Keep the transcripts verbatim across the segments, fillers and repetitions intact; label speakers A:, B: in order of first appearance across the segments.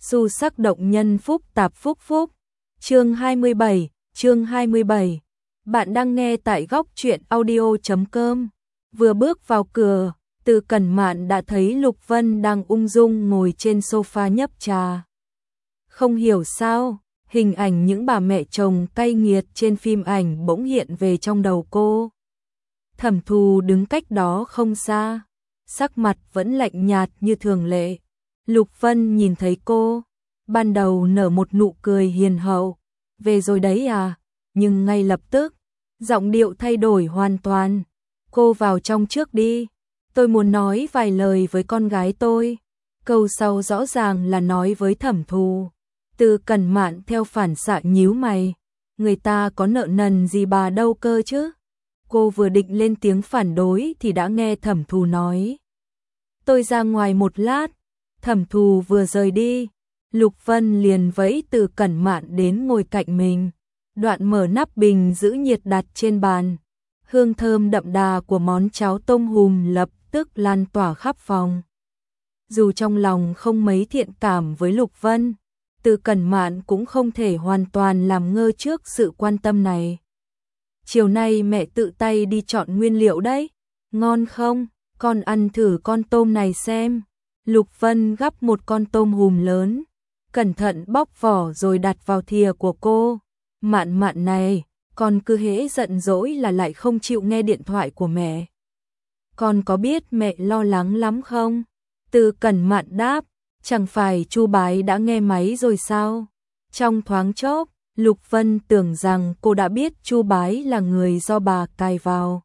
A: Xu sắc động nhân phúc tạp phúc phúc. Chương hai mươi bảy, chương hai mươi bảy. Bạn đang nghe tại góc truyện audio chấm com. Vừa bước vào cửa, Từ Cẩn Mạn đã thấy Lục Vân đang ung dung ngồi trên sofa nhấp trà. Không hiểu sao, hình ảnh những bà mẹ chồng cay nghiệt trên phim ảnh bỗng hiện về trong đầu cô. Thẩm Thù đứng cách đó không xa, sắc mặt vẫn lạnh nhạt như thường lệ. Lục Vân nhìn thấy cô, ban đầu nở một nụ cười hiền hậu, về rồi đấy à, nhưng ngay lập tức, giọng điệu thay đổi hoàn toàn. Cô vào trong trước đi, tôi muốn nói vài lời với con gái tôi. Câu sau rõ ràng là nói với Thẩm Thù. Từ Cẩn Mạn theo phản xạ nhíu mày, người ta có nợ nần gì bà đâu cơ chứ. Cô vừa định lên tiếng phản đối thì đã nghe Thẩm Thù nói. Tôi ra ngoài một lát. Thẩm Thù vừa rời đi, Lục Vân liền vẫy Từ Cẩn Mạn đến ngồi cạnh mình. Đoạn mở nắp bình giữ nhiệt đặt trên bàn. Hương thơm đậm đà của món cháo tôm hùm lập tức lan tỏa khắp phòng. Dù trong lòng không mấy thiện cảm với Lục Vân, Từ Cẩn Mạn cũng không thể hoàn toàn làm ngơ trước sự quan tâm này. Chiều nay mẹ tự tay đi chọn nguyên liệu đấy, ngon không? Con ăn thử con tôm này xem. Lục Vân gắp một con tôm hùm lớn, cẩn thận bóc vỏ rồi đặt vào thìa của cô. Mạn Mạn này, con cứ hễ giận dỗi là lại không chịu nghe điện thoại của mẹ. Con có biết mẹ lo lắng lắm không? Từ Cẩn Mạn đáp, chẳng phải Chu Bái đã nghe máy rồi sao? Trong thoáng chốc, Lục Vân tưởng rằng cô đã biết Chu Bái là người do bà cài vào.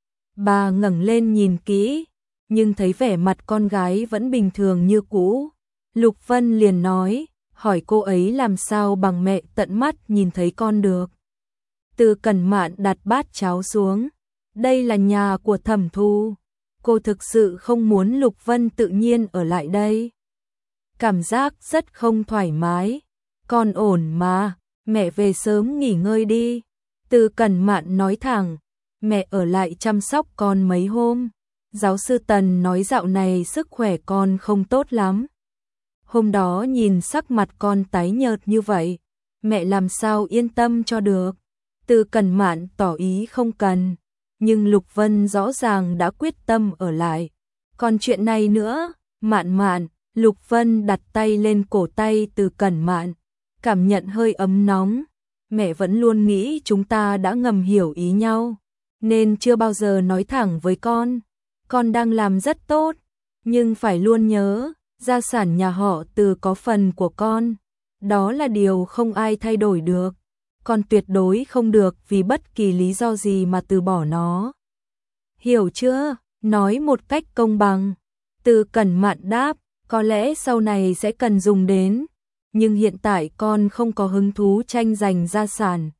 A: Bà ngẩng lên nhìn kỹ, nhưng thấy vẻ mặt con gái vẫn bình thường như cũ. Lục Vân liền nói, hỏi cô ấy làm sao bằng mẹ tận mắt nhìn thấy con được. Từ Cẩn Mạn đặt bát cháo xuống, đây là nhà của Thẩm Thù. Cô thực sự không muốn Lục Vân tự nhiên ở lại đây. Cảm giác rất không thoải mái. Con ổn mà, mẹ về sớm nghỉ ngơi đi. Từ Cẩn Mạn nói thẳng, mẹ ở lại chăm sóc con mấy hôm. Giáo sư Tần nói dạo này sức khỏe con không tốt lắm. Hôm đó nhìn sắc mặt con tái nhợt như vậy, mẹ làm sao yên tâm cho được. Từ Cẩn Mạn tỏ ý không cần, nhưng Lục Vân rõ ràng đã quyết tâm ở lại. Còn chuyện này nữa, Mạn Mạn, Lục Vân đặt tay lên cổ tay Từ Cẩn Mạn, cảm nhận hơi ấm nóng. Mẹ vẫn luôn nghĩ chúng ta đã ngầm hiểu ý nhau, nên chưa bao giờ nói thẳng với con. Con đang làm rất tốt, nhưng phải luôn nhớ, gia sản nhà họ Từ có phần của con. Đó là điều không ai thay đổi được. Con tuyệt đối không được vì bất kỳ lý do gì mà từ bỏ nó. Hiểu chưa? Nói một cách công bằng. Từ Cẩn Mạn đáp, có lẽ sau này sẽ cần dùng đến, nhưng hiện tại con không có hứng thú tranh giành gia sản.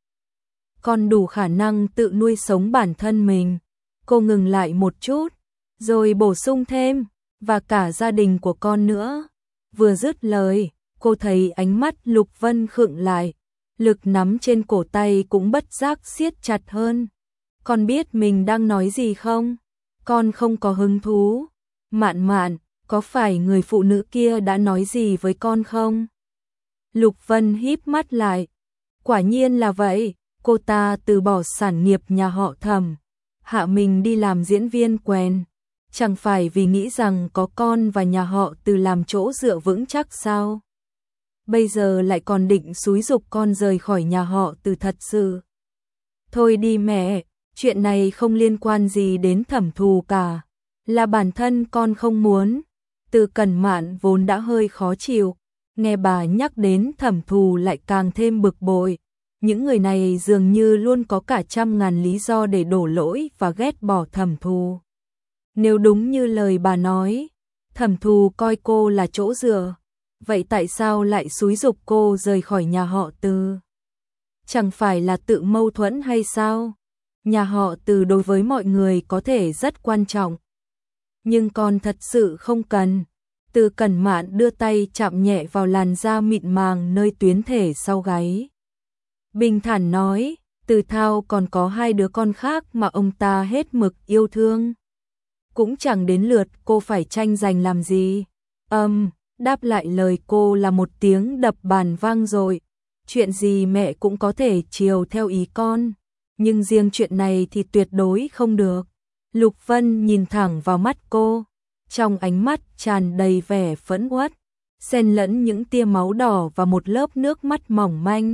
A: Con đủ khả năng tự nuôi sống bản thân mình. Cô ngừng lại một chút, rồi bổ sung thêm, và cả gia đình của con nữa. Vừa dứt lời, cô thấy ánh mắt Lục Vân khựng lại, lực nắm trên cổ tay cũng bất giác siết chặt hơn. Con biết mình đang nói gì không? Con không có hứng thú. Mạn Mạn, có phải người phụ nữ kia đã nói gì với con không? Lục Vân híp mắt lại. Quả nhiên là vậy, cô ta từ bỏ sản nghiệp nhà họ Thẩm, hạ mình đi làm diễn viên quèn. Chẳng phải vì nghĩ rằng có con và nhà họ Từ làm chỗ dựa vững chắc sao? Bây giờ lại còn định xúi giục con rời khỏi nhà họ Từ thật sự. Thôi đi mẹ, chuyện này không liên quan gì đến Thẩm Thù cả. Là bản thân con không muốn. Từ Cẩn Mạn vốn đã hơi khó chịu, nghe bà nhắc đến Thẩm Thù lại càng thêm bực bội. Những người này dường như luôn có cả trăm ngàn lý do để đổ lỗi và ghét bỏ Thẩm Thù. Nếu đúng như lời bà nói, Thẩm Thù coi cô là chỗ dựa, vậy tại sao lại xúi giục cô rời khỏi nhà họ Từ? Chẳng phải là tự mâu thuẫn hay sao? Nhà họ Từ đối với mọi người có thể rất quan trọng, nhưng con thật sự không cần. Từ Cẩn Mạn đưa tay chạm nhẹ vào làn da mịn màng nơi tuyến thể sau gáy. Bình thản nói, Từ Thao còn có hai đứa con khác mà ông ta hết mực yêu thương. Cũng chẳng đến lượt cô phải tranh giành làm gì. Âm, um, Đáp lại lời cô là một tiếng đập bàn vang dội. Chuyện gì mẹ cũng có thể chiều theo ý con, nhưng riêng chuyện này thì tuyệt đối không được. Lục Vân nhìn thẳng vào mắt cô, trong ánh mắt tràn đầy vẻ phẫn uất, xen lẫn những tia máu đỏ và một lớp nước mắt mỏng manh.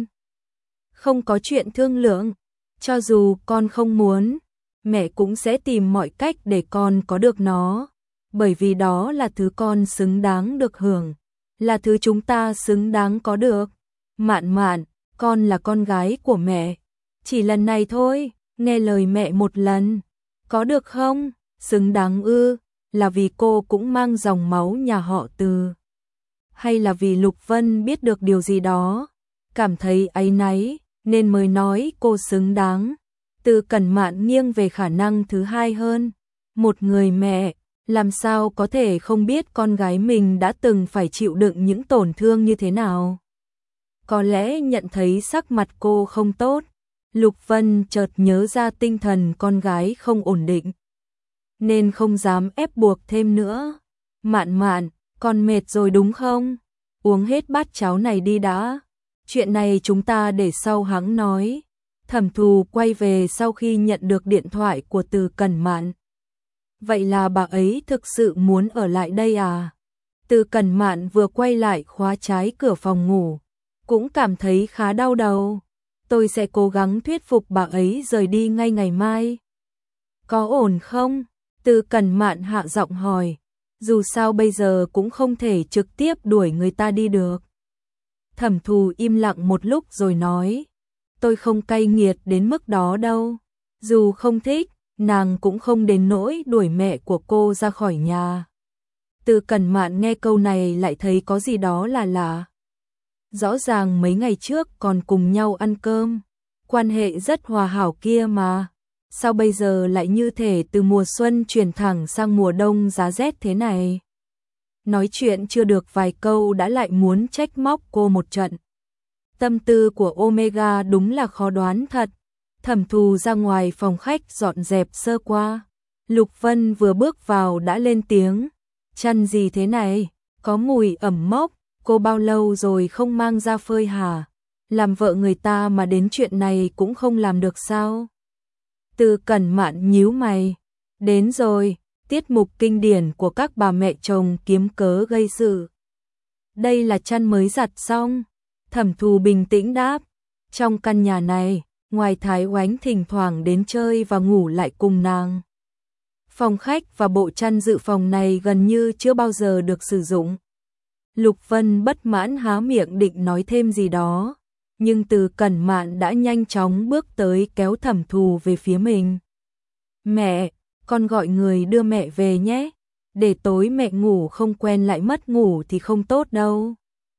A: Không có chuyện thương lượng, cho dù con không muốn, mẹ cũng sẽ tìm mọi cách để con có được nó, bởi vì đó là thứ con xứng đáng được hưởng, là thứ chúng ta xứng đáng có được. Mạn Mạn, con là con gái của mẹ, chỉ lần này thôi, nghe lời mẹ một lần, có được không? Xứng đáng ư? Là vì cô cũng mang dòng máu nhà họ Từ, hay là vì Lục Vân biết được điều gì đó, cảm thấy áy náy nên mới nói cô xứng đáng? Từ Cẩn Mạn nghiêng về khả năng thứ hai hơn. Một người mẹ, làm sao có thể không biết con gái mình đã từng phải chịu đựng những tổn thương như thế nào? Có lẽ nhận thấy sắc mặt cô không tốt, Lục Vân chợt nhớ ra tinh thần con gái không ổn định, nên không dám ép buộc thêm nữa. Mạn Mạn, con mệt rồi đúng không? Uống hết bát cháo này đi đã. Chuyện này chúng ta để sau hẵng nói. Thẩm Thù quay về sau khi nhận được điện thoại của Từ Cẩn Mạn. Vậy là bà ấy thực sự muốn ở lại đây à? Từ Cẩn Mạn vừa quay lại khóa trái cửa phòng ngủ, cũng cảm thấy khá đau đầu. Tôi sẽ cố gắng thuyết phục bà ấy rời đi ngay ngày mai. Có ổn không? Từ Cẩn Mạn hạ giọng hỏi. Dù sao bây giờ cũng không thể trực tiếp đuổi người ta đi được. Thẩm Thù im lặng một lúc rồi nói. Tôi không cay nghiệt đến mức đó đâu. Dù không thích, nàng cũng không đến nỗi đuổi mẹ của cô ra khỏi nhà. Từ Cẩn Mạn nghe câu này lại thấy có gì đó là lạ. Rõ ràng mấy ngày trước còn cùng nhau ăn cơm, quan hệ rất hòa hảo kia mà. Sao bây giờ lại như thể từ mùa xuân chuyển thẳng sang mùa đông giá rét thế này? Nói chuyện chưa được vài câu đã lại muốn trách móc cô một trận. Tâm tư của Omega đúng là khó đoán thật. Thẩm Thù ra ngoài phòng khách dọn dẹp sơ qua. Lục Vân vừa bước vào đã lên tiếng. Chăn gì thế này? Có mùi ẩm mốc. Cô bao lâu rồi không mang ra phơi hả? Làm vợ người ta mà đến chuyện này cũng không làm được sao? Từ Cẩn Mạn nhíu mày. Đến rồi, tiết mục kinh điển của các bà mẹ chồng kiếm cớ gây sự. Đây là chăn mới giặt xong. Thẩm Thù bình tĩnh đáp. Trong căn nhà này, ngoài Thái Oánh thỉnh thoảng đến chơi và ngủ lại cùng nàng, phòng khách và bộ chăn dự phòng này gần như chưa bao giờ được sử dụng. Lục Vân bất mãn há miệng định nói thêm gì đó, nhưng Từ Cẩn Mạn đã nhanh chóng bước tới kéo Thẩm Thù về phía mình. Mẹ, con gọi người đưa mẹ về nhé, để tối mẹ ngủ không quen lại mất ngủ thì không tốt đâu.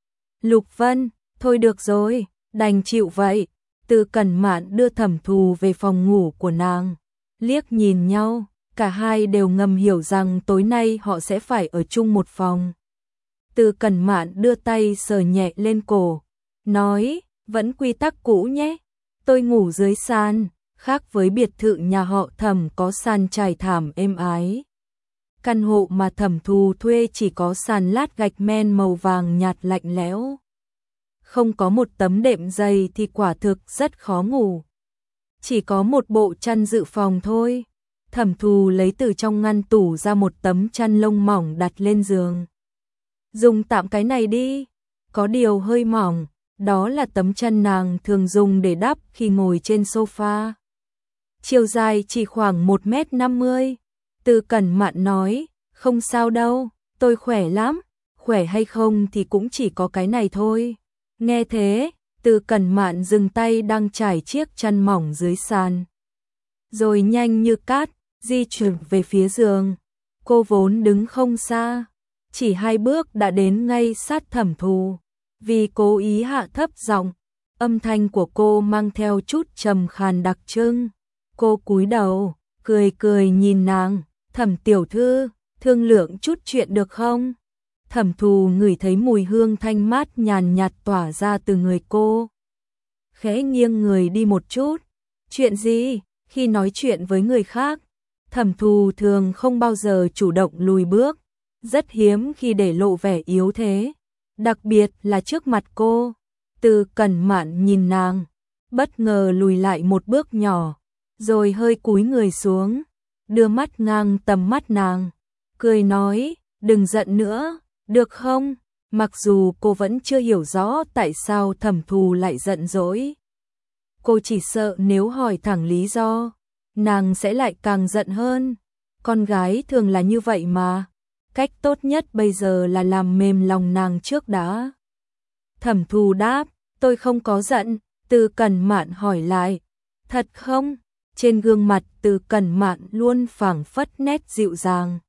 A: Lục Vân, thôi được rồi, đành chịu vậy. Từ Cẩn Mạn đưa Thẩm Thù về phòng ngủ của nàng, liếc nhìn nhau, cả hai đều ngầm hiểu rằng tối nay họ sẽ phải ở chung một phòng. Từ Cẩn Mạn đưa tay sờ nhẹ lên cổ, nói, vẫn quy tắc cũ nhé, tôi ngủ dưới sàn, khác với biệt thự nhà họ Thẩm có sàn trải thảm êm ái. Căn hộ mà Thẩm Thù thuê chỉ có sàn lát gạch men màu vàng nhạt lạnh lẽo. Không có một tấm đệm dày thì quả thực rất khó ngủ. Chỉ có một bộ chăn dự phòng thôi. Thẩm Thù lấy từ trong ngăn tủ ra một tấm chăn lông mỏng đặt lên giường. Dùng tạm cái này đi. Có điều hơi mỏng, đó là tấm chăn nàng thường dùng để đắp khi ngồi trên sofa. Chiều dài chỉ khoảng một mét năm mươi. Từ Cẩn Mạn nói, không sao đâu, tôi khỏe lắm, khỏe hay không thì cũng chỉ có cái này thôi. Nghe thế, Từ Cẩn Mạn dừng tay đang trải chiếc chăn mỏng dưới sàn, rồi nhanh như cát di chuyển về phía giường. Cô vốn đứng không xa, chỉ hai bước đã đến ngay sát Thẩm Thù. Vì cố ý hạ thấp giọng, âm thanh của cô mang theo chút trầm khàn đặc trưng. Cô cúi đầu, cười cười nhìn nàng, Thẩm tiểu thư, thương lượng chút chuyện được không? Thẩm Thù ngửi thấy mùi hương thanh mát nhàn nhạt tỏa ra từ người cô, khẽ nghiêng người đi một chút. Chuyện gì? Khi nói chuyện với người khác, Thẩm Thù thường không bao giờ chủ động lùi bước, rất hiếm khi để lộ vẻ yếu thế, đặc biệt là trước mặt cô. Từ Cẩn Mạn nhìn nàng, bất ngờ lùi lại một bước nhỏ, rồi hơi cúi người xuống, đưa mắt ngang tầm mắt nàng, cười nói, đừng giận nữa, được không? Mặc dù cô vẫn chưa hiểu rõ tại sao Thẩm Thù lại giận dỗi. Cô chỉ sợ nếu hỏi thẳng lý do, nàng sẽ lại càng giận hơn. Con gái thường là như vậy mà. Cách tốt nhất bây giờ là làm mềm lòng nàng trước đã. Thẩm Thù đáp, tôi không có giận. Từ Cẩn Mạn hỏi lại, thật không? Trên gương mặt Từ Cẩn Mạn luôn phảng phất nét dịu dàng.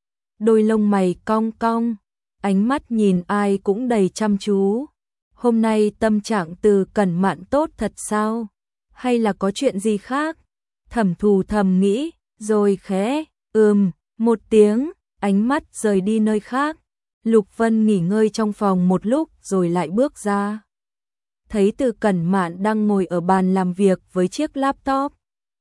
A: Đôi lông mày cong cong, ánh mắt nhìn ai cũng đầy chăm chú. Hôm nay tâm trạng Từ Cẩn Mạn tốt thật sao? Hay là có chuyện gì khác? Thẩm Thù thầm nghĩ, rồi khẽ, ừm, một tiếng, ánh mắt rời đi nơi khác. Lục Vân nghỉ ngơi trong phòng một lúc rồi lại bước ra. Thấy Từ Cẩn Mạn đang ngồi ở bàn làm việc với chiếc laptop.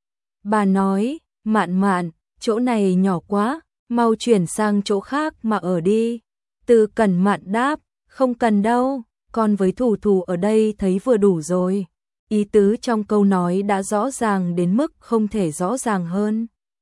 A: Bà nói, Mạn Mạn, chỗ này nhỏ quá, mau chuyển sang chỗ khác mà ở đi. Từ Cẩn Mạn đáp, không cần đâu, con với Thù Thù ở đây thấy vừa đủ rồi. Ý tứ trong câu nói đã rõ ràng đến mức không thể rõ ràng hơn.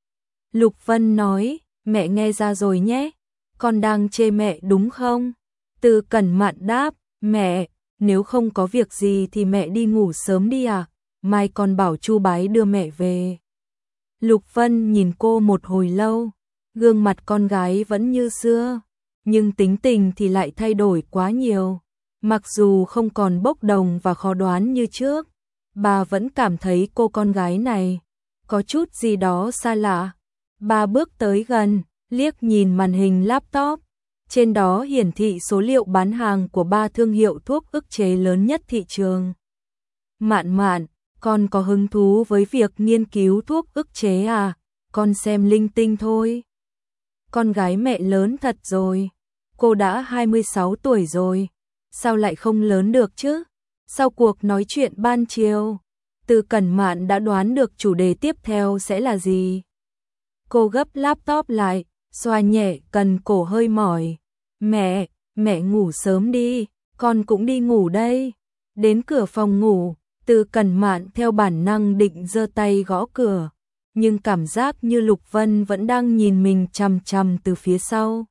A: Lục Vân nói, mẹ nghe ra rồi nhé, con đang chê mẹ đúng không? Từ Cẩn Mạn đáp, mẹ, nếu không có việc gì thì mẹ đi ngủ sớm đi à, mai con bảo Chu Bái đưa mẹ về. Lục Vân nhìn cô một hồi lâu, gương mặt con gái vẫn như xưa, nhưng tính tình thì lại thay đổi quá nhiều. Mặc dù không còn bốc đồng và khó đoán như trước, bà vẫn cảm thấy cô con gái này có chút gì đó xa lạ. Bà bước tới gần, liếc nhìn màn hình laptop, trên đó hiển thị số liệu bán hàng của ba thương hiệu thuốc ức chế lớn nhất thị trường. Mạn Mạn, con có hứng thú với việc nghiên cứu thuốc ức chế à? Con xem linh tinh thôi. Con gái mẹ lớn thật rồi, cô đã hai mươi sáu tuổi rồi, sao lại không lớn được chứ? Sau cuộc nói chuyện ban chiều, Từ Cẩn Mạn đã đoán được chủ đề tiếp theo sẽ là gì. Cô gấp laptop lại, xoa nhẹ cần cổ hơi mỏi. Mẹ, mẹ ngủ sớm đi, con cũng đi ngủ đây. Đến cửa phòng ngủ, Từ Cẩn Mạn theo bản năng định giơ tay gõ cửa, nhưng cảm giác như Lục Vân vẫn đang nhìn mình chằm chằm từ phía sau.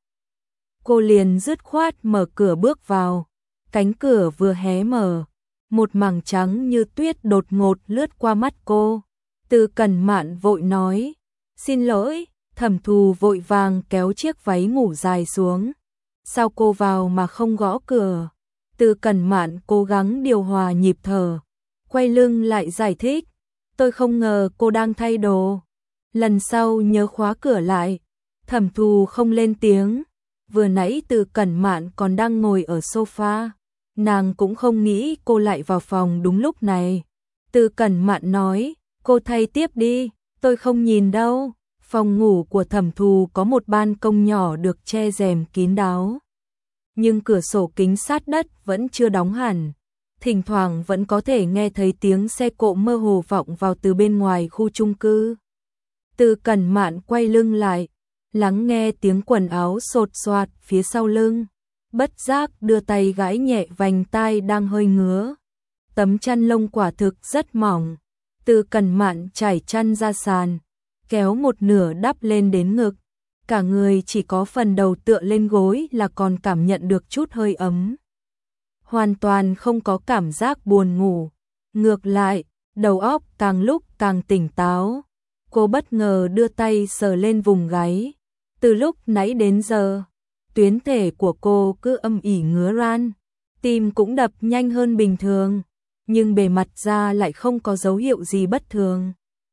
A: Cô liền dứt khoát mở cửa bước vào. Cánh cửa vừa hé mở, một mảng trắng như tuyết đột ngột lướt qua mắt cô. Từ Cẩn Mạn vội nói, xin lỗi. Thẩm Thù vội vàng kéo chiếc váy ngủ dài xuống. Sao cô vào mà không gõ cửa? Từ Cẩn Mạn cố gắng điều hòa nhịp thở, quay lưng lại giải thích, tôi không ngờ cô đang thay đồ. Lần sau nhớ khóa cửa lại. Thẩm Thù không lên tiếng. Vừa nãy Từ Cẩn Mạn còn đang ngồi ở sofa, nàng cũng không nghĩ cô lại vào phòng đúng lúc này. Từ Cẩn Mạn nói, cô thay tiếp đi, tôi không nhìn đâu. Phòng ngủ của Thẩm Thù có một ban công nhỏ được che rèm kín đáo, nhưng cửa sổ kính sát đất vẫn chưa đóng hẳn. Thỉnh thoảng vẫn có thể nghe thấy tiếng xe cộ mơ hồ vọng vào từ bên ngoài khu chung cư. Từ Cẩn Mạn quay lưng lại, lắng nghe tiếng quần áo xột xoạt phía sau lưng, bất giác đưa tay gãi nhẹ vành tai đang hơi ngứa. Tấm chăn lông quả thực rất mỏng. Từ Cẩn Mạn trải chăn ra sàn, kéo một nửa đắp lên đến ngực, cả người chỉ có phần đầu tựa lên gối là còn cảm nhận được chút hơi ấm. Hoàn toàn không có cảm giác buồn ngủ, ngược lại, đầu óc càng lúc càng tỉnh táo. Cô bất ngờ đưa tay sờ lên vùng gáy. Từ lúc nãy đến giờ, tuyến thể của cô cứ âm ỉ ngứa ran, tim cũng đập nhanh hơn bình thường, nhưng bề mặt da lại không có dấu hiệu gì bất thường.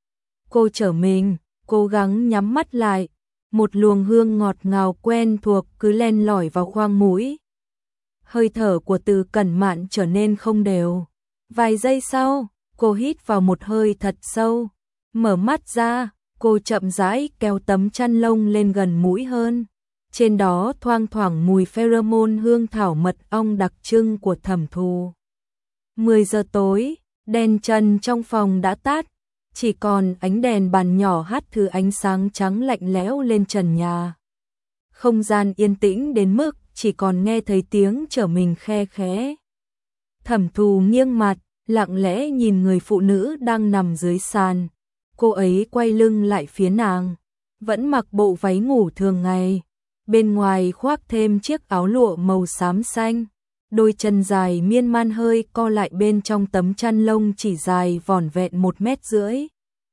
A: Cô trở mình, cố gắng nhắm mắt lại, một luồng hương ngọt ngào quen thuộc cứ len lỏi vào khoang mũi. Hơi thở của Từ Cẩn Mạn trở nên không đều. Vài giây sau, cô hít vào một hơi thật sâu, mở mắt ra, cô chậm rãi kéo tấm chăn lông lên gần mũi hơn. Trên đó thoang thoảng mùi pheromone hương thảo mật ong đặc trưng của Thẩm Thù. mười giờ tối, đèn trần trong phòng đã tắt, chỉ còn ánh đèn bàn nhỏ hắt thứ ánh sáng trắng lạnh lẽo lên trần nhà. không gian yên tĩnh đến mức chỉ còn nghe thấy tiếng trở mình khe khẽ. Thẩm Thù nghiêng mặt, lặng lẽ nhìn người phụ nữ đang nằm dưới sàn. Cô ấy quay lưng lại phía nàng, vẫn mặc bộ váy ngủ thường ngày, bên ngoài khoác thêm chiếc áo lụa màu xám xanh. Đôi chân dài miên man hơi co lại bên trong tấm chăn lông chỉ dài vỏn vẹn một mét rưỡi.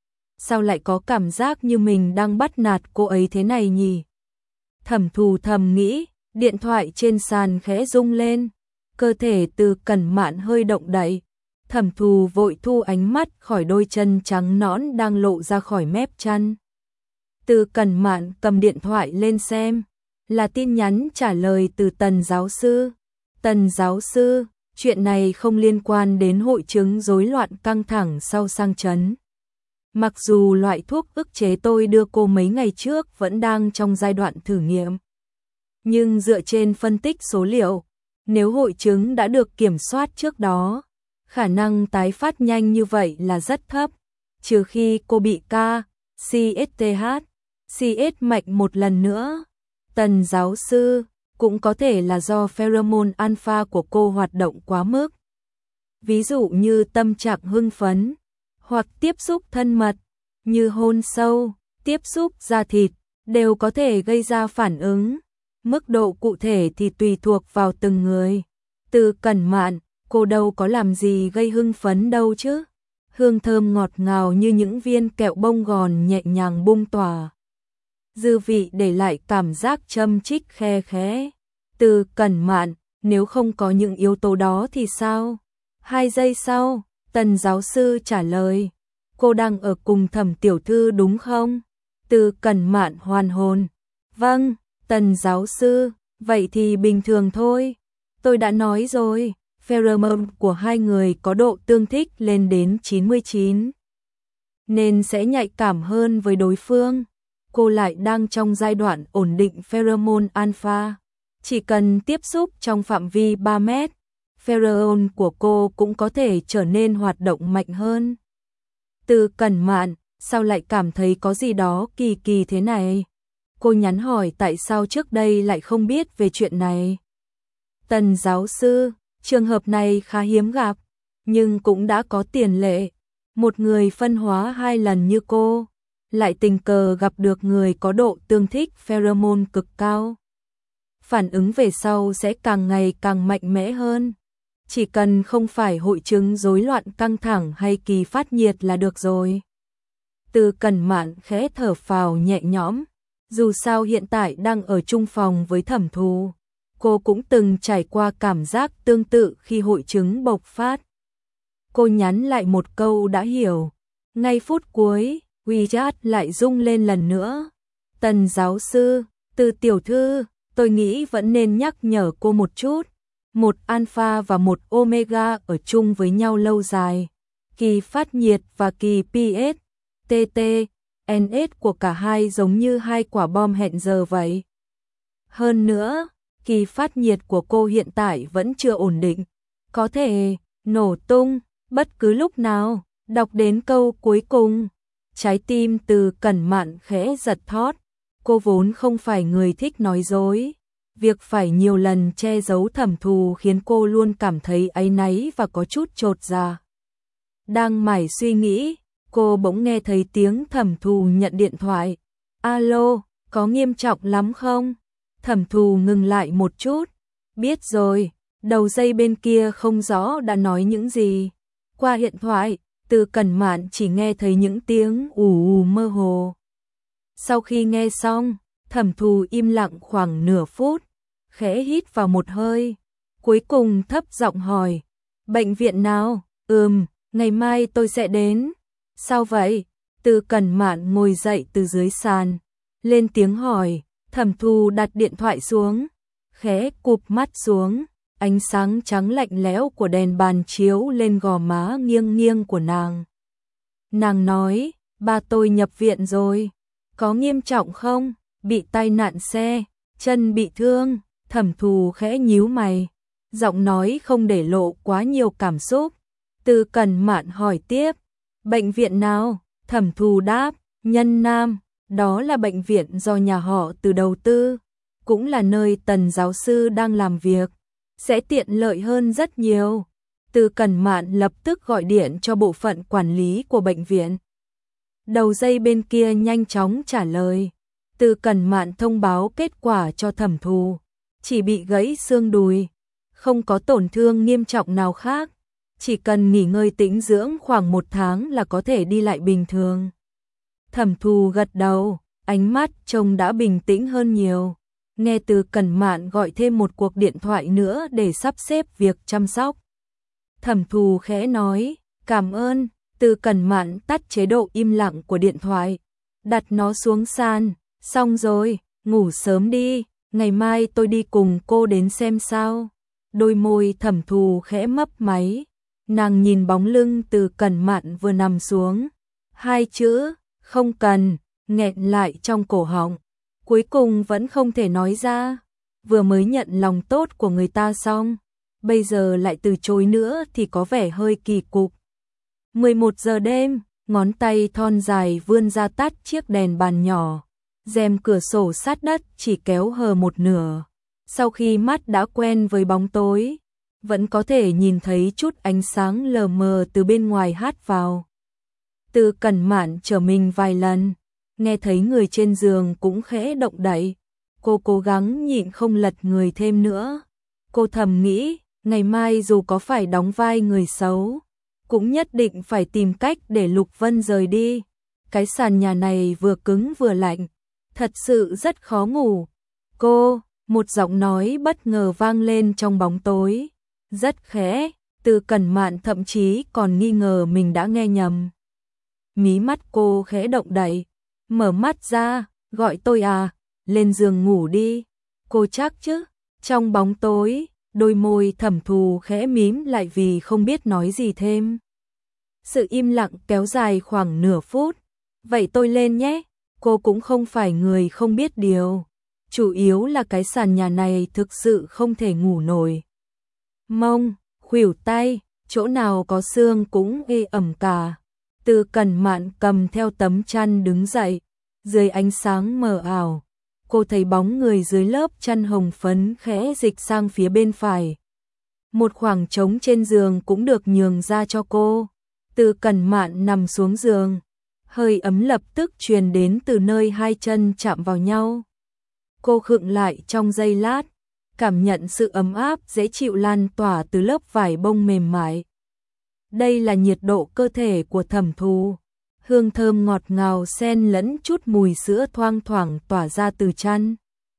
A: Sao lại có cảm giác như mình đang bắt nạt cô ấy thế này nhỉ? Thẩm Thù thầm nghĩ, điện thoại trên sàn khẽ rung lên, cơ thể Từ Cẩn Mạn hơi động đậy. Thẩm Thù vội thu ánh mắt khỏi đôi chân trắng nõn đang lộ ra khỏi mép chăn. Từ Cẩn Mạn cầm điện thoại lên xem, là tin nhắn trả lời từ Tần giáo sư. Tần giáo sư, chuyện này không liên quan đến hội chứng rối loạn căng thẳng sau sang chấn. Mặc dù loại thuốc ức chế tôi đưa cô mấy ngày trước vẫn đang trong giai đoạn thử nghiệm, nhưng dựa trên phân tích số liệu, nếu hội chứng đã được kiểm soát trước đó, khả năng tái phát nhanh như vậy là rất thấp, trừ khi cô bị K, C S T H, C S mạnh một lần nữa. Tần giáo sư, cũng có thể là do pheromone alpha của cô hoạt động quá mức. Ví dụ như tâm trạng hưng phấn, hoặc tiếp xúc thân mật, như hôn sâu, tiếp xúc da thịt, đều có thể gây ra phản ứng. Mức độ cụ thể thì tùy thuộc vào từng người. Từ Cẩn Mạn, cô đâu có làm gì gây hưng phấn đâu chứ. Hương thơm ngọt ngào như những viên kẹo bông gòn nhẹ nhàng bung tỏa. Dư vị để lại cảm giác châm chích khe khẽ. Từ Cẩn Mạn, nếu không có những yếu tố đó thì sao? Hai giây sau, Tần giáo sư trả lời. Cô đang ở cùng Thẩm tiểu thư đúng không? Từ Cẩn Mạn hoàn hồn. Vâng, Tần giáo sư, vậy thì bình thường thôi. Tôi đã nói rồi, pheromone của hai người có độ tương thích lên đến chín mươi chín. Nên sẽ nhạy cảm hơn với đối phương. Cô lại đang trong giai đoạn ổn định pheromone alpha. Chỉ cần tiếp xúc trong phạm vi ba mét, pheromone của cô cũng có thể trở nên hoạt động mạnh hơn. Từ Cẩn Mạn, sao lại cảm thấy có gì đó kỳ kỳ thế này? Cô nhắn hỏi tại sao trước đây lại không biết về chuyện này. Tần giáo sư, trường hợp này khá hiếm gặp, nhưng cũng đã có tiền lệ. Một người phân hóa hai lần như cô, lại tình cờ gặp được người có độ tương thích pheromone cực cao. Phản ứng về sau sẽ càng ngày càng mạnh mẽ hơn. Chỉ cần không phải hội chứng rối loạn căng thẳng hay kỳ phát nhiệt là được rồi. Từ Cẩn Mạn khẽ thở phào nhẹ nhõm. Dù sao hiện tại đang ở chung phòng với Thẩm Thù, cô cũng từng trải qua cảm giác tương tự khi hội chứng bộc phát. Cô nhắn lại một câu đã hiểu. Ngay phút cuối, WeChat lại rung lên lần nữa. Tần giáo sư, Từ tiểu thư, tôi nghĩ vẫn nên nhắc nhở cô một chút. Một alpha và một omega ở chung với nhau lâu dài. Kỳ phát nhiệt và kỳ pê ét, tê tê, en ét của cả hai giống như hai quả bom hẹn giờ vậy. Hơn nữa, kỳ phát nhiệt của cô hiện tại vẫn chưa ổn định. Có thể nổ tung bất cứ lúc nào. Đọc đến câu cuối cùng, trái tim Từ Cẩn Mạn khẽ giật thót. Cô vốn không phải người thích nói dối. Việc phải nhiều lần che giấu Thẩm Thù khiến cô luôn cảm thấy áy náy và có chút chột dạ. Đang mải suy nghĩ, cô bỗng nghe thấy tiếng Thẩm Thù nhận điện thoại. Alo, có nghiêm trọng lắm không? Thẩm Thù ngừng lại một chút. Biết rồi, đầu dây bên kia không rõ đã nói những gì. Qua điện thoại, Từ Cẩn Mạn chỉ nghe thấy những tiếng ù ù mơ hồ. Sau khi nghe xong, Thẩm Thù im lặng khoảng nửa phút, khẽ hít vào một hơi, cuối cùng thấp giọng hỏi, bệnh viện nào? Ừm, ngày mai tôi sẽ đến. Sao vậy? Từ Cẩn Mạn ngồi dậy từ dưới sàn, lên tiếng hỏi. Thẩm Thù đặt điện thoại xuống, khẽ cụp mắt xuống, ánh sáng trắng lạnh lẽo của đèn bàn chiếu lên gò má nghiêng nghiêng của nàng. Nàng nói, ba tôi nhập viện rồi. Có nghiêm trọng không? Bị tai nạn xe, chân bị thương. Thẩm Thù khẽ nhíu mày, giọng nói không để lộ quá nhiều cảm xúc. Từ Cẩn Mạn hỏi tiếp, bệnh viện nào? Thẩm Thù đáp, Nhân Nam, đó là bệnh viện do nhà họ Từ đầu tư. cũng là nơi Tần giáo sư đang làm việc, sẽ tiện lợi hơn rất nhiều. Từ Cẩn Mạn lập tức gọi điện cho bộ phận quản lý của bệnh viện. Đầu dây bên kia nhanh chóng trả lời. Từ Cẩn Mạn thông báo kết quả cho Thẩm Thù, chỉ bị gãy xương đùi, không có tổn thương nghiêm trọng nào khác, chỉ cần nghỉ ngơi tĩnh dưỡng khoảng một tháng là có thể đi lại bình thường. Thẩm Thù gật đầu, ánh mắt trông đã bình tĩnh hơn nhiều. Nghe Từ Cẩn Mạn gọi thêm một cuộc điện thoại nữa để sắp xếp việc chăm sóc. Thẩm Thù khẽ nói, cảm ơn. Từ Cẩn Mạn tắt chế độ im lặng của điện thoại, đặt nó xuống sàn. Xong rồi, ngủ sớm đi, ngày mai tôi đi cùng cô đến xem sao. Đôi môi Thẩm Thù khẽ mấp máy, nàng nhìn bóng lưng Từ Cẩn Mạn vừa nằm xuống. Hai chữ, không cần, nghẹn lại trong cổ họng. Cuối cùng vẫn không thể nói ra, vừa mới nhận lòng tốt của người ta xong, bây giờ lại từ chối nữa thì có vẻ hơi kỳ cục. mười một giờ đêm, ngón tay thon dài vươn ra tắt chiếc đèn bàn nhỏ, rèm cửa sổ sát đất chỉ kéo hờ một nửa. Sau khi mắt đã quen với bóng tối, vẫn có thể nhìn thấy chút ánh sáng lờ mờ từ bên ngoài hát vào. Từ Cẩn Mạn trở mình vài lần, nghe thấy người trên giường cũng khẽ động đậy. Cô cố gắng nhịn không lật người thêm nữa. Cô thầm nghĩ, ngày mai dù có phải đóng vai người xấu, cũng nhất định phải tìm cách để Lục Vân rời đi. Cái sàn nhà này vừa cứng vừa lạnh, thật sự rất khó ngủ. Cô, một giọng nói bất ngờ vang lên trong bóng tối, rất khẽ. Từ Cẩn Mạn thậm chí còn nghi ngờ mình đã nghe nhầm. Mí mắt cô khẽ động đậy, mở mắt ra, gọi tôi à, lên giường ngủ đi. Cô chắc chứ? Trong bóng tối, đôi môi Thẩm Thù khẽ mím lại vì không biết nói gì thêm. Sự im lặng kéo dài khoảng nửa phút. Vậy tôi lên nhé. Cô cũng không phải người không biết điều. Chủ yếu là cái sàn nhà này thực sự không thể ngủ nổi. Mông, khuỷu tay, chỗ nào có xương cũng ê ẩm cả. Từ Cẩn Mạn cầm theo tấm chăn đứng dậy. Dưới ánh sáng mờ ảo, cô thấy bóng người dưới lớp chăn hồng phấn khẽ dịch sang phía bên phải. Một khoảng trống trên giường cũng được nhường ra cho cô. Từ Cẩn Mạn nằm xuống giường, hơi ấm lập tức truyền đến từ nơi hai chân chạm vào nhau. Cô khựng lại trong giây lát, cảm nhận sự ấm áp dễ chịu lan tỏa từ lớp vải bông mềm mại. Đây là nhiệt độ cơ thể của Thẩm Thù. Hương thơm ngọt ngào xen lẫn chút mùi sữa thoang thoảng tỏa ra từ chăn.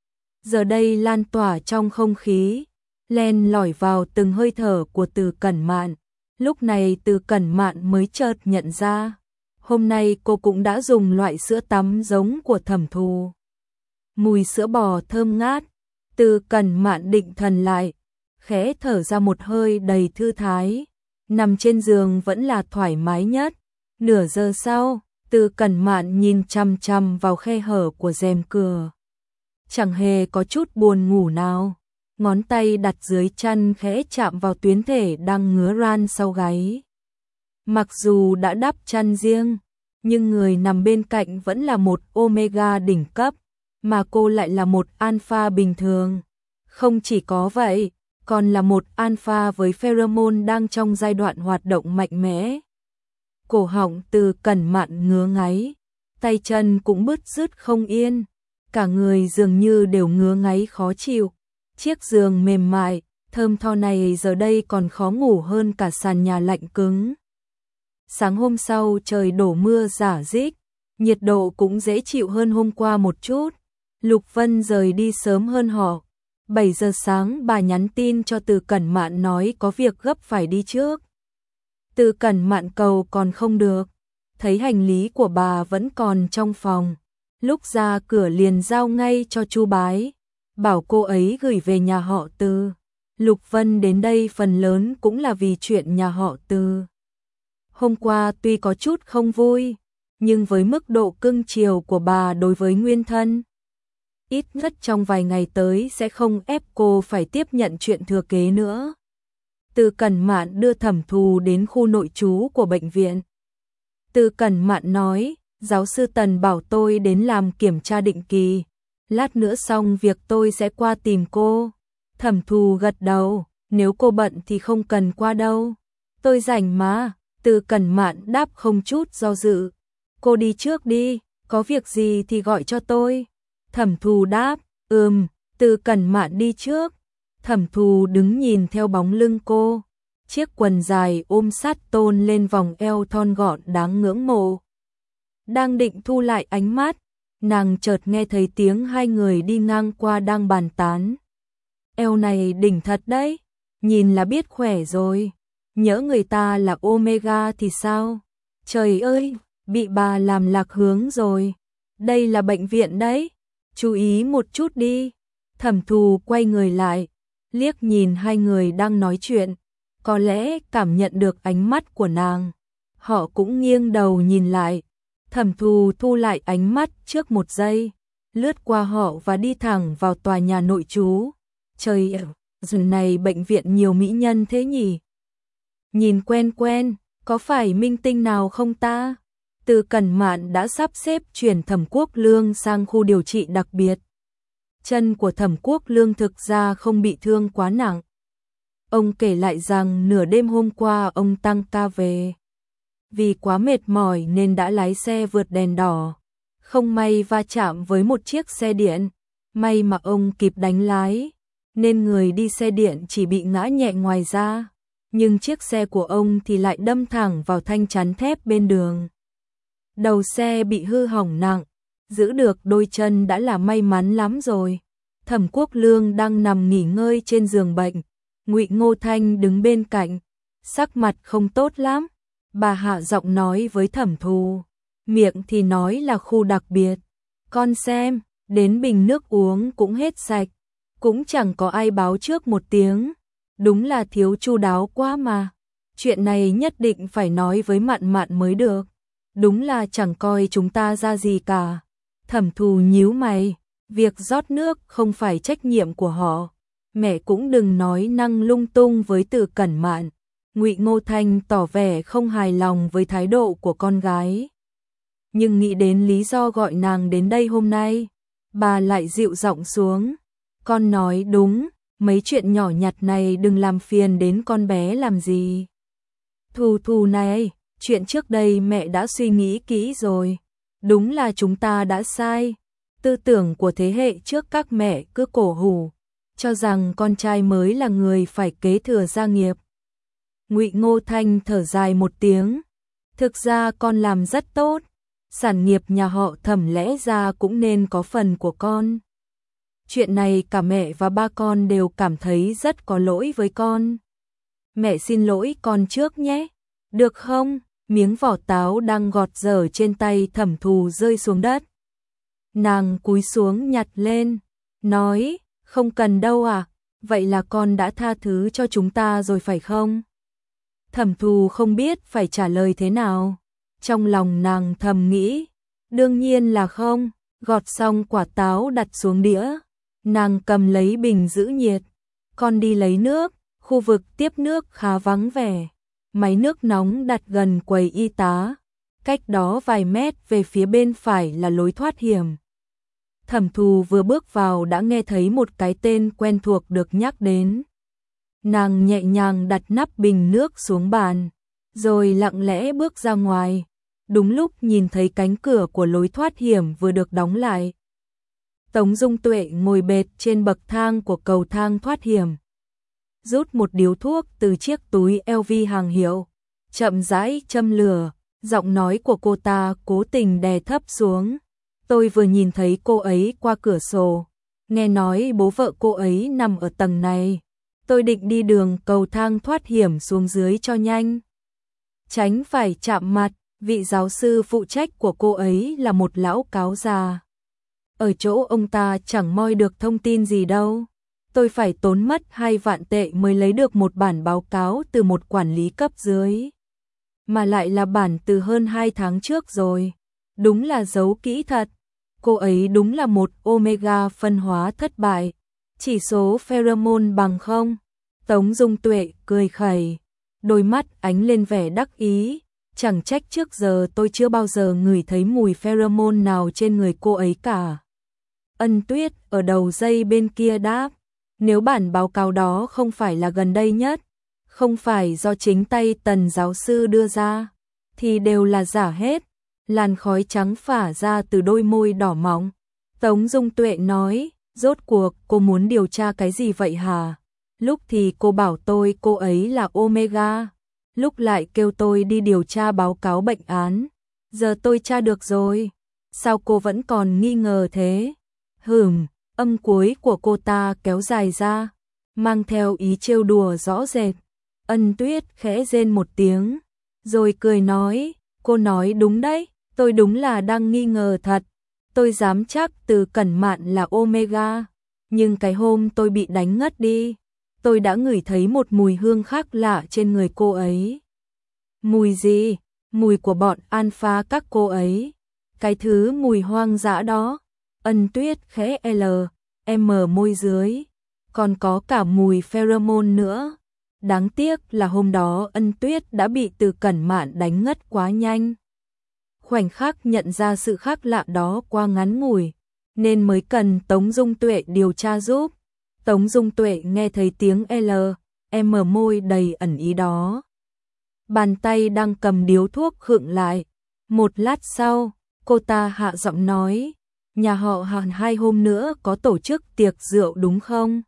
A: Giờ đây lan tỏa trong không khí, len lỏi vào từng hơi thở của Từ Cẩn Mạn. Lúc này Từ Cẩn Mạn mới chợt nhận ra, hôm nay cô cũng đã dùng loại sữa tắm giống của Thẩm Thù. Mùi sữa bò thơm ngát. Từ Cẩn Mạn định thần lại, khẽ thở ra một hơi đầy thư thái. Nằm trên giường vẫn là thoải mái nhất. Nửa giờ sau, Từ Cẩn Mạn nhìn chằm chằm vào khe hở của rèm cửa. Chẳng hề có chút buồn ngủ nào. Ngón tay đặt dưới chăn khẽ chạm vào tuyến thể đang ngứa ran sau gáy. Mặc dù đã đắp chăn riêng, nhưng người nằm bên cạnh vẫn là một Omega đỉnh cấp, mà cô lại là một Alpha bình thường. Không chỉ có vậy, còn là một Alpha với pheromone đang trong giai đoạn hoạt động mạnh mẽ. Cổ họng Từ Cẩn Mạn ngứa ngáy, tay chân cũng bứt rứt không yên, cả người dường như đều ngứa ngáy khó chịu. Chiếc giường mềm mại, thơm tho này giờ đây còn khó ngủ hơn cả sàn nhà lạnh cứng. Sáng hôm sau trời đổ mưa rả rích, nhiệt độ cũng dễ chịu hơn hôm qua một chút. Lục Vân rời đi sớm hơn họ. bảy giờ sáng bà nhắn tin cho Từ Cẩn Mạn nói có việc gấp phải đi trước. Từ Cẩn Mạn cầu còn không được, thấy hành lý của bà vẫn còn trong phòng. Lúc ra cửa liền giao ngay cho Chu Bái, bảo cô ấy gửi về nhà họ Từ. Lục Vân đến đây phần lớn cũng là vì chuyện nhà họ Từ. Hôm qua tuy có chút không vui, nhưng với mức độ cưng chiều của bà đối với nguyên thân, ít nhất trong vài ngày tới sẽ không ép cô phải tiếp nhận chuyện thừa kế nữa. Từ Cẩn Mạn đưa Thẩm Thù đến khu nội trú của bệnh viện. Từ Cẩn Mạn nói, giáo sư Tần bảo tôi đến làm kiểm tra định kỳ, lát nữa xong việc tôi sẽ qua tìm cô. Thẩm Thù gật đầu, nếu cô bận thì không cần qua đâu. Tôi rảnh mà, Từ Cẩn Mạn đáp không chút do dự. Cô đi trước đi, có việc gì thì gọi cho tôi. Thẩm Thù đáp, ừm, Từ Cẩn Mạn đi trước. Thẩm Thù đứng nhìn theo bóng lưng cô. Chiếc quần dài ôm sát tôn lên vòng eo thon gọn đáng ngưỡng mộ. Đang định thu lại ánh mắt, nàng chợt nghe thấy tiếng hai người đi ngang qua đang bàn tán. Eo này đỉnh thật đấy, nhìn là biết khỏe rồi. Nhỡ người ta là Omega thì sao? Trời ơi, bị bà làm lạc hướng rồi. Đây là bệnh viện đấy, chú ý một chút đi. Thẩm Thù quay người lại, liếc nhìn hai người đang nói chuyện, có lẽ cảm nhận được ánh mắt của nàng. Họ cũng nghiêng đầu nhìn lại. Thẩm Thù thu lại ánh mắt trước một giây, lướt qua họ và đi thẳng vào tòa nhà nội trú. Trời ơi, giờ này bệnh viện nhiều mỹ nhân thế nhỉ? Nhìn quen quen, có phải minh tinh nào không ta? Từ Cẩn Mạn đã sắp xếp chuyển Thẩm Quốc Lương sang khu điều trị đặc biệt. Chân của Thẩm Quốc Lương thực ra không bị thương quá nặng. Ông kể lại rằng nửa đêm hôm qua ông tăng ca về. Vì quá mệt mỏi nên đã lái xe vượt đèn đỏ. Không may va chạm với một chiếc xe điện. May mà ông kịp đánh lái, nên người đi xe điện chỉ bị ngã nhẹ ngoài ra. Nhưng chiếc xe của ông thì lại đâm thẳng vào thanh chắn thép bên đường. Đầu xe bị hư hỏng nặng, giữ được đôi chân đã là may mắn lắm rồi. Thẩm Quốc Lương đang nằm nghỉ ngơi trên giường bệnh. Ngụy Ngô Thanh đứng bên cạnh, sắc mặt không tốt lắm. Bà hạ giọng nói với Thẩm Thù, miệng thì nói là khu đặc biệt. Con xem, đến bình nước uống cũng hết sạch, cũng chẳng có ai báo trước một tiếng. Đúng là thiếu chu đáo quá mà. Chuyện này nhất định phải nói với Mạn Mạn mới được. Đúng là chẳng coi chúng ta ra gì cả. Thẩm Thù nhíu mày, việc rót nước không phải trách nhiệm của họ. Mẹ cũng đừng nói năng lung tung với Từ Cẩn Mạn. Ngụy Ngô Thanh tỏ vẻ không hài lòng với thái độ của con gái. Nhưng nghĩ đến lý do gọi nàng đến đây hôm nay, bà lại dịu giọng xuống. Con nói đúng, mấy chuyện nhỏ nhặt này đừng làm phiền đến con bé làm gì. Thù Thù này, chuyện trước đây mẹ đã suy nghĩ kỹ rồi. Đúng là chúng ta đã sai. Tư tưởng của thế hệ trước các mẹ cứ cổ hủ, cho rằng con trai mới là người phải kế thừa gia nghiệp. Ngụy Ngô Thanh thở dài một tiếng. Thực ra con làm rất tốt. Sản nghiệp nhà họ Thẩm lẽ ra cũng nên có phần của con. Chuyện này cả mẹ và ba con đều cảm thấy rất có lỗi với con. Mẹ xin lỗi con trước nhé. Được không? Miếng vỏ táo đang gọt dở trên tay Thẩm Thù rơi xuống đất. Nàng cúi xuống nhặt lên, nói, không cần đâu à, vậy là con đã tha thứ cho chúng ta rồi phải không? Thẩm Thù không biết phải trả lời thế nào. Trong lòng nàng thầm nghĩ, đương nhiên là không. Gọt xong quả táo đặt xuống đĩa, nàng cầm lấy bình giữ nhiệt. Con đi lấy nước, khu vực tiếp nước khá vắng vẻ. Máy nước nóng đặt gần quầy y tá, cách đó vài mét về phía bên phải là lối thoát hiểm. Thẩm Thù vừa bước vào đã nghe thấy một cái tên quen thuộc được nhắc đến. Nàng nhẹ nhàng đặt nắp bình nước xuống bàn, rồi lặng lẽ bước ra ngoài. Đúng lúc nhìn thấy cánh cửa của lối thoát hiểm vừa được đóng lại. Tống Dung Tuệ ngồi bệt trên bậc thang của cầu thang thoát hiểm, rút một điếu thuốc từ chiếc túi lờ vê hàng hiệu, chậm rãi châm lửa. Giọng nói của cô ta cố tình đè thấp xuống. Tôi vừa nhìn thấy cô ấy qua cửa sổ, nghe nói bố vợ cô ấy nằm ở tầng này. Tôi định đi đường cầu thang thoát hiểm xuống dưới cho nhanh, tránh phải chạm mặt. Vị giáo sư phụ trách của cô ấy là một lão cáo già. Ở chỗ ông ta chẳng moi được thông tin gì đâu. Tôi phải tốn mất hai vạn tệ mới lấy được một bản báo cáo từ một quản lý cấp dưới. Mà lại là bản từ hơn hai tháng trước rồi. Đúng là giấu kỹ thật. Cô ấy đúng là một Omega phân hóa thất bại. Chỉ số pheromone bằng không. Tống Dung Tuệ cười khẩy, đôi mắt ánh lên vẻ đắc ý. Chẳng trách trước giờ tôi chưa bao giờ ngửi thấy mùi pheromone nào trên người cô ấy cả. Ân Tuyết ở đầu dây bên kia đáp, nếu bản báo cáo đó không phải là gần đây nhất, không phải do chính tay Tần giáo sư đưa ra, thì đều là giả hết. Làn khói trắng phả ra từ đôi môi đỏ mọng. Tống Dung Tuệ nói, rốt cuộc cô muốn điều tra cái gì vậy hả? Lúc thì cô bảo tôi cô ấy là Omega, lúc lại kêu tôi đi điều tra báo cáo bệnh án. Giờ tôi tra được rồi. Sao cô vẫn còn nghi ngờ thế? Hừm, âm cuối của cô ta kéo dài ra, mang theo ý trêu đùa rõ rệt. Ân Tuyết khẽ rên một tiếng, rồi cười nói, cô nói đúng đấy, tôi đúng là đang nghi ngờ thật. Tôi dám chắc Từ Cẩn Mạn là Omega, nhưng cái hôm tôi bị đánh ngất đi, tôi đã ngửi thấy một mùi hương khác lạ trên người cô ấy. Mùi gì? Mùi của bọn alpha các cô ấy. Cái thứ mùi hoang dã đó. Ân Tuyết khẽ L, M môi dưới. Còn có cả mùi pheromone nữa. Đáng tiếc là hôm đó Ân Tuyết đã bị Từ Cẩn Mạn đánh ngất quá nhanh. Khoảnh khắc nhận ra sự khác lạ đó qua ngắn ngủi, nên mới cần Tống Dung Tuệ điều tra giúp. Tống Dung Tuệ nghe thấy tiếng L, M môi đầy ẩn ý đó. Bàn tay đang cầm điếu thuốc khựng lại. Một lát sau, cô ta hạ giọng nói, nhà họ Hàn hai hôm nữa có tổ chức tiệc rượu đúng không?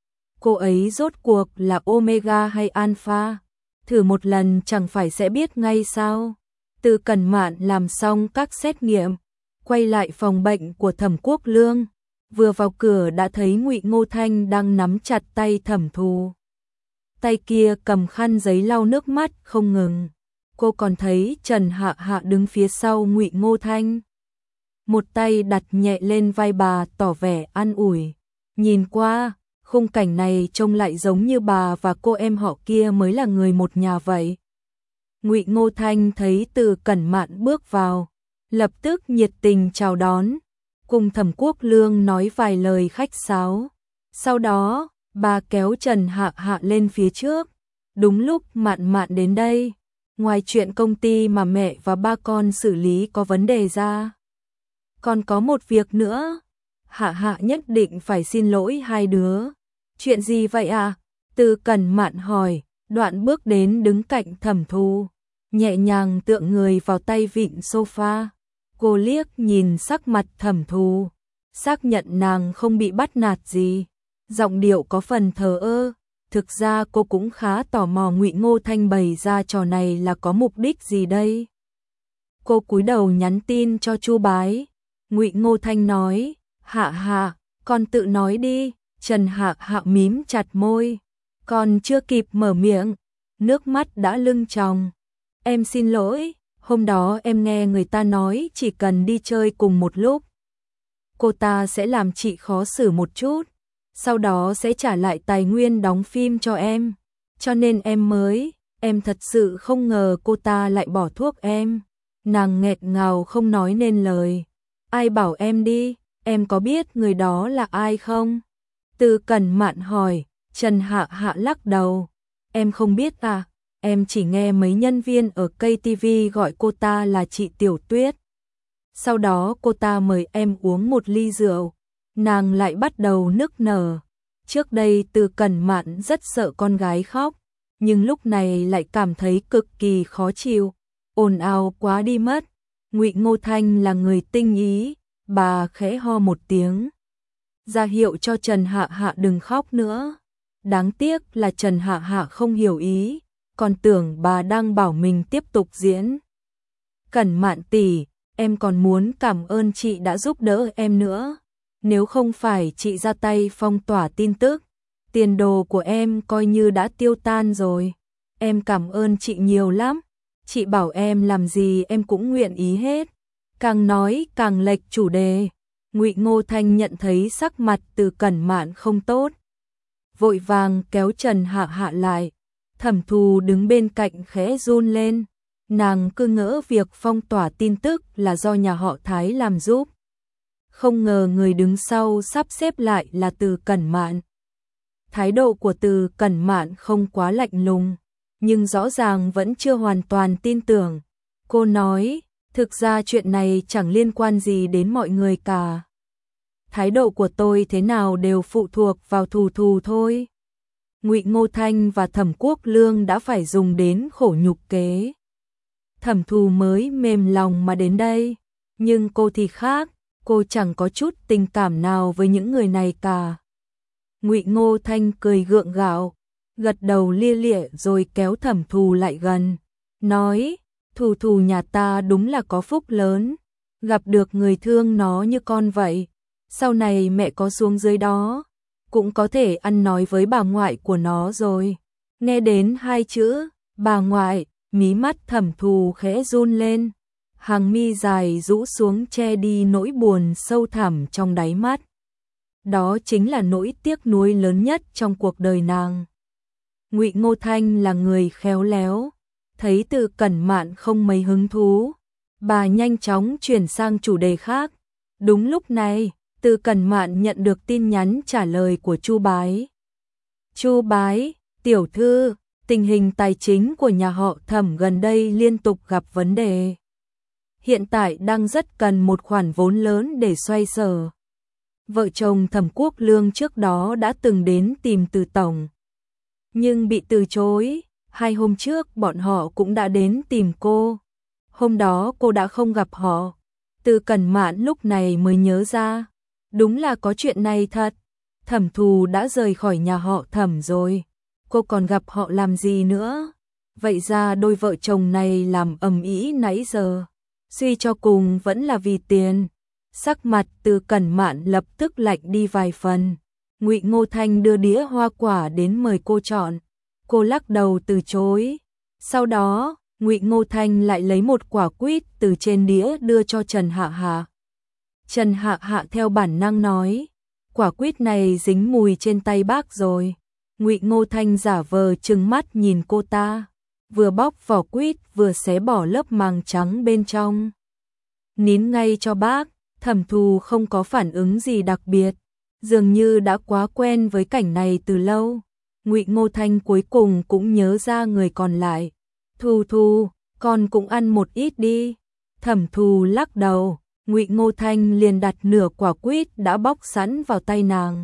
A: Cô ấy rốt cuộc là Omega hay Alpha? Thử một lần chẳng phải sẽ biết ngay sao? Từ Cẩn Mạn làm xong các xét nghiệm, quay lại phòng bệnh của Thẩm Quốc Lương, vừa vào cửa đã thấy Ngụy Ngô Thanh đang nắm chặt tay Thẩm Thù. Tay kia cầm khăn giấy lau nước mắt không ngừng. Cô còn thấy Trần Hạ Hạ đứng phía sau Ngụy Ngô Thanh. Một tay đặt nhẹ lên vai bà tỏ vẻ an ủi. Nhìn qua, khung cảnh này trông lại giống như bà và cô em họ kia mới là người một nhà vậy. Ngụy Ngô Thanh thấy Từ Cẩn Mạn bước vào, lập tức nhiệt tình chào đón, cùng Thẩm Quốc Lương nói vài lời khách sáo. Sau đó, bà kéo Trần Hạ Hạ lên phía trước. Đúng lúc Mạn Mạn đến đây, ngoài chuyện công ty mà mẹ và ba con xử lý có vấn đề ra, còn có một việc nữa. Hạ Hạ nhất định phải xin lỗi hai đứa. Chuyện gì vậy à? Từ Cẩn Mạn hỏi, đoạn bước đến đứng cạnh Thẩm Thù, nhẹ nhàng tựa người vào tay vịn sofa. Cô liếc nhìn sắc mặt Thẩm Thù, xác nhận nàng không bị bắt nạt gì. Giọng điệu có phần thờ ơ. Thực ra cô cũng khá tò mò Ngụy Ngô Thanh bày ra trò này là có mục đích gì đây. Cô cúi đầu nhắn tin cho Chu Bái. Ngụy Ngô Thanh nói, Hạ Hạ, con tự nói đi. Trần Hạ Hạ mím chặt môi, còn chưa kịp mở miệng, nước mắt đã lưng tròng. Em xin lỗi, hôm đó em nghe người ta nói chỉ cần đi chơi cùng một lúc, cô ta sẽ làm chị khó xử một chút, sau đó sẽ trả lại tài nguyên đóng phim cho em. Cho nên em mới, em thật sự không ngờ cô ta lại bỏ thuốc em. Nàng nghẹt ngào không nói nên lời. Ai bảo em đi, em có biết người đó là ai không? Từ Cẩn Mạn hỏi. Trần Hạ Hạ lắc đầu. Em không biết à, em chỉ nghe mấy nhân viên ở ca tê vê gọi cô ta là chị Tiểu Tuyết. Sau đó cô ta mời em uống một ly rượu, nàng lại bắt đầu nức nở. Trước đây Từ Cẩn Mạn rất sợ con gái khóc, nhưng lúc này lại cảm thấy cực kỳ khó chịu, ồn ào quá đi mất. Ngụy Ngô Thanh là người tinh ý, bà khẽ ho một tiếng, ra hiệu cho Trần Hạ Hạ đừng khóc nữa. Đáng tiếc là Trần Hạ Hạ không hiểu ý, còn tưởng bà đang bảo mình tiếp tục diễn. Cẩn Mạn tỷ, em còn muốn cảm ơn chị đã giúp đỡ em nữa. Nếu không phải chị ra tay phong tỏa tin tức, tiền đồ của em coi như đã tiêu tan rồi. Em cảm ơn chị nhiều lắm. Chị bảo em làm gì em cũng nguyện ý hết. Càng nói càng lệch chủ đề. Ngụy Ngô Thanh nhận thấy sắc mặt Từ Cẩn Mạn không tốt, vội vàng kéo Trần Hạ Hạ lại. Thẩm Thù đứng bên cạnh khẽ run lên. Nàng cứ ngỡ việc phong tỏa tin tức là do nhà họ Thái làm giúp, không ngờ người đứng sau sắp xếp lại là Từ Cẩn Mạn. Thái độ của Từ Cẩn Mạn không quá lạnh lùng, nhưng rõ ràng vẫn chưa hoàn toàn tin tưởng. Cô nói, thực ra chuyện này chẳng liên quan gì đến mọi người cả. thái độ của tôi thế nào đều phụ thuộc vào Thù Thù thôi. Ngụy Ngô Thanh và Thẩm Quốc Lương đã phải dùng đến khổ nhục kế. Thẩm Thù mới mềm lòng mà đến đây, nhưng cô thì khác, cô chẳng có chút tình cảm nào với những người này cả. Ngụy Ngô Thanh cười gượng gạo, gật đầu lia lịa rồi kéo Thẩm Thù lại gần, nói, Thù Thù nhà ta đúng là có phúc lớn, gặp được người thương nó như con vậy, sau này mẹ có xuống dưới đó, cũng có thể ăn nói với bà ngoại của nó rồi. Nghe đến hai chữ, bà ngoại, mí mắt Thẩm Thù khẽ run lên, hàng mi dài rũ xuống che đi nỗi buồn sâu thẳm trong đáy mắt. Đó chính là nỗi tiếc nuối lớn nhất trong cuộc đời nàng. Ngụy Ngô Thanh là người khéo léo, thấy Từ Cẩn Mạn không mấy hứng thú, bà nhanh chóng chuyển sang chủ đề khác. Đúng lúc này, Từ Cẩn Mạn nhận được tin nhắn trả lời của Chu Bái. Chu Bái, tiểu thư, tình hình tài chính của nhà họ Thẩm gần đây liên tục gặp vấn đề. Hiện tại đang rất cần một khoản vốn lớn để xoay sở. Vợ chồng Thẩm Quốc Lương trước đó đã từng đến tìm Từ tổng, nhưng bị từ chối. Hai hôm trước bọn họ cũng đã đến tìm cô. Hôm đó cô đã không gặp họ. Từ Cẩn Mạn lúc này mới nhớ ra, đúng là có chuyện này thật. Thẩm Thù đã rời khỏi nhà họ Thẩm rồi, cô còn gặp họ làm gì nữa? Vậy ra đôi vợ chồng này làm ầm ĩ nãy giờ, suy cho cùng vẫn là vì tiền. Sắc mặt Từ Cẩn Mạn lập tức lạnh đi vài phần. Ngụy Ngô Thanh đưa đĩa hoa quả đến mời cô chọn, cô lắc đầu từ chối. Sau đó, Ngụy Ngô Thanh lại lấy một quả quýt từ trên đĩa đưa cho Trần Hạ Hạ. Trần Hạ Hạ theo bản năng nói, quả quýt này dính mùi trên tay bác rồi. Ngụy Ngô Thanh giả vờ trừng mắt nhìn cô ta, vừa bóc vỏ quýt vừa xé bỏ lớp màng trắng bên trong. Nín ngay cho bác. Thẩm Thù không có phản ứng gì đặc biệt, dường như đã quá quen với cảnh này từ lâu. Ngụy Ngô Thanh cuối cùng cũng nhớ ra người còn lại. Thù Thù, con cũng ăn một ít đi. Thẩm Thù lắc đầu, Ngụy Ngô Thanh liền đặt nửa quả quýt đã bóc sẵn vào tay nàng,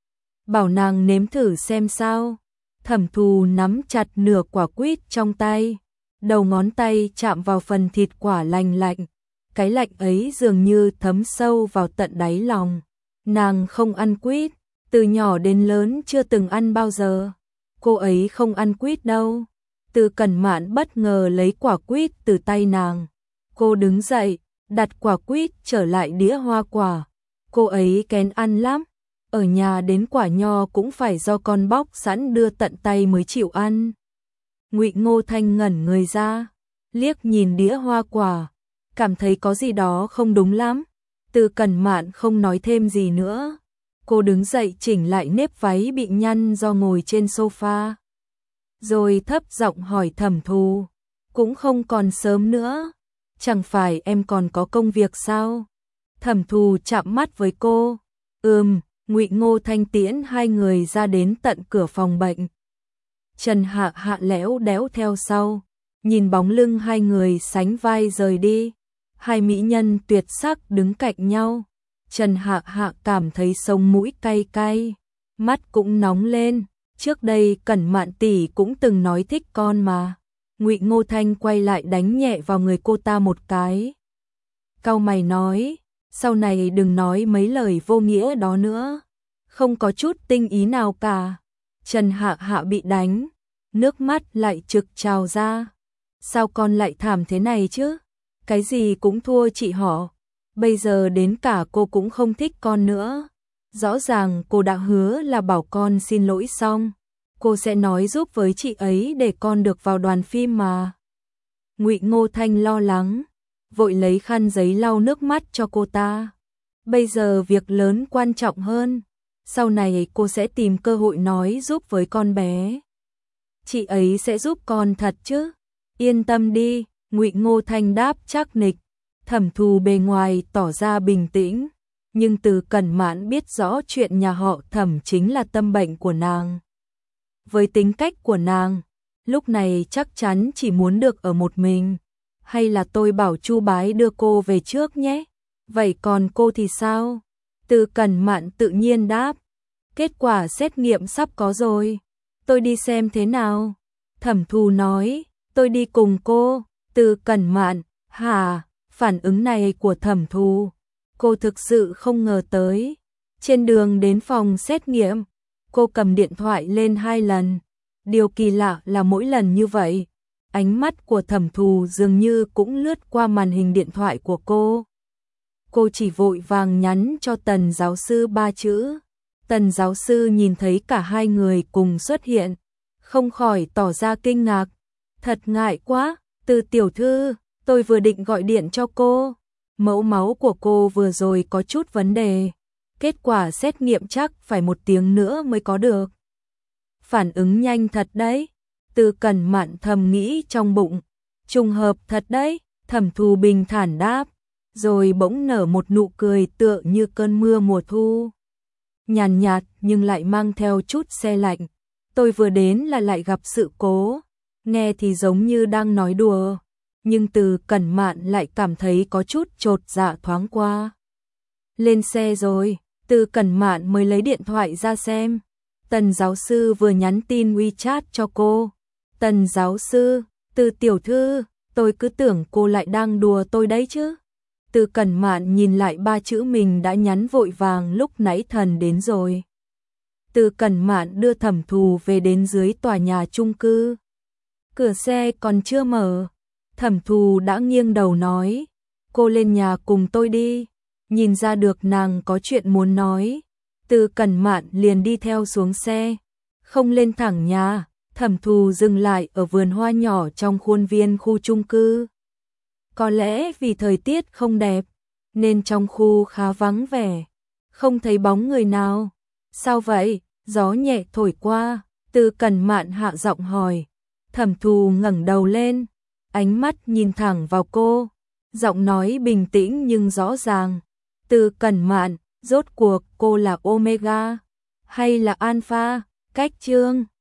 A: bảo nàng nếm thử xem sao. Thẩm Thù nắm chặt nửa quả quýt trong tay, đầu ngón tay chạm vào phần thịt quả lành lạnh. Cái lạnh ấy dường như thấm sâu vào tận đáy lòng. Nàng không ăn quýt, từ nhỏ đến lớn chưa từng ăn bao giờ. Cô ấy không ăn quýt đâu. Từ Cẩn Mạn bất ngờ lấy quả quýt từ tay nàng. Cô đứng dậy, đặt quả quýt trở lại đĩa hoa quả. Cô ấy kén ăn lắm. Ở nhà đến quả nho cũng phải do con bóc sẵn đưa tận tay mới chịu ăn. Ngụy Ngô Thanh ngẩn người ra, liếc nhìn đĩa hoa quả, cảm thấy có gì đó không đúng lắm. Từ Cẩn Mạn không nói thêm gì nữa. Cô đứng dậy chỉnh lại nếp váy bị nhăn do ngồi trên sofa, rồi thấp giọng hỏi Thẩm Thù, cũng không còn sớm nữa, chẳng phải em còn có công việc sao? Thẩm Thù chạm mắt với cô, ừm. Ngụy Ngô Thanh tiễn hai người ra đến tận cửa phòng bệnh. Trần Hạ Hạ lẽo đẽo theo sau, nhìn bóng lưng hai người sánh vai rời đi. Hai mỹ nhân tuyệt sắc đứng cạnh nhau. Trần Hạ Hạ cảm thấy sống mũi cay cay, mắt cũng nóng lên. Trước đây Cẩn Mạn tỷ cũng từng nói thích con mà. Ngụy Ngô Thanh quay lại đánh nhẹ vào người cô ta một cái, cau mày nói, sau này đừng nói mấy lời vô nghĩa đó nữa, không có chút tinh ý nào cả. Trần Hạ Hạ bị đánh, nước mắt lại trực trào ra. Sao con lại thảm thế này chứ? Cái gì cũng thua chị họ, bây giờ đến cả cô cũng không thích con nữa. Rõ ràng cô đã hứa là bảo con xin lỗi xong, cô sẽ nói giúp với chị ấy để con được vào đoàn phim mà. Ngụy Ngô Thanh lo lắng, vội lấy khăn giấy lau nước mắt cho cô ta. Bây giờ việc lớn quan trọng hơn, sau này cô sẽ tìm cơ hội nói giúp với con bé. Chị ấy sẽ giúp con thật chứ? Yên tâm đi. Ngụy Ngô Thanh đáp chắc nịch. Thẩm Thù bề ngoài tỏ ra bình tĩnh, nhưng Từ Cẩn Mạn biết rõ chuyện nhà họ Thẩm chính là tâm bệnh của nàng. Với tính cách của nàng, lúc này chắc chắn chỉ muốn được ở một mình. Hay là tôi bảo Chu Bái đưa cô về trước nhé? Vậy còn cô thì sao? Từ Cẩn Mạn tự nhiên đáp. Kết quả xét nghiệm sắp có rồi. Tôi đi xem thế nào. Thẩm Thù nói, tôi đi cùng cô. Từ Cẩn Mạn, hả? Phản ứng này của Thẩm Thù, cô thực sự không ngờ tới. Trên đường đến phòng xét nghiệm, cô cầm điện thoại lên hai lần. Điều kỳ lạ là mỗi lần như vậy, ánh mắt của Thẩm Thù dường như cũng lướt qua màn hình điện thoại của cô. Cô chỉ vội vàng nhắn cho Tần giáo sư ba chữ. Tần giáo sư nhìn thấy cả hai người cùng xuất hiện, không khỏi tỏ ra kinh ngạc. Thật ngại quá, Từ tiểu thư, tôi vừa định gọi điện cho cô. Mẫu máu của cô vừa rồi có chút vấn đề. Kết quả xét nghiệm chắc phải một tiếng nữa mới có được. Phản ứng nhanh thật đấy. Từ Cẩn Mạn thầm nghĩ trong bụng. Trùng hợp thật đấy, Thẩm Thù bình thản đáp. Rồi bỗng nở một nụ cười tựa như cơn mưa mùa thu. Nhàn nhạt nhưng lại mang theo chút se lạnh. Tôi vừa đến là lại gặp sự cố. Nghe thì giống như đang nói đùa. Nhưng Từ Cẩn Mạn lại cảm thấy có chút chột dạ thoáng qua. Lên xe rồi, Từ Cẩn Mạn mới lấy điện thoại ra xem. Tần giáo sư vừa nhắn tin WeChat cho cô. Tần giáo sư, Từ tiểu thư, tôi cứ tưởng cô lại đang đùa tôi đấy chứ. Từ Cẩn Mạn nhìn lại ba chữ mình đã nhắn vội vàng lúc nãy thần đến rồi. Từ Cẩn Mạn đưa Thẩm Thù về đến dưới tòa nhà chung cư. Cửa xe còn chưa mở, Thẩm Thù đã nghiêng đầu nói, cô lên nhà cùng tôi đi. Nhìn ra được nàng có chuyện muốn nói, Từ Cẩn Mạn liền đi theo xuống xe. Không lên thẳng nhà, Thẩm Thù dừng lại ở vườn hoa nhỏ trong khuôn viên khu chung cư. Có lẽ vì thời tiết không đẹp, nên trong khu khá vắng vẻ, không thấy bóng người nào. Sao vậy? Gió nhẹ thổi qua, Từ Cẩn Mạn hạ giọng hỏi. Thẩm Thù ngẩng đầu lên, ánh mắt nhìn thẳng vào cô, giọng nói bình tĩnh nhưng rõ ràng. Từ Cẩn Mạn, rốt cuộc cô là Omega hay là Alpha? Cách chương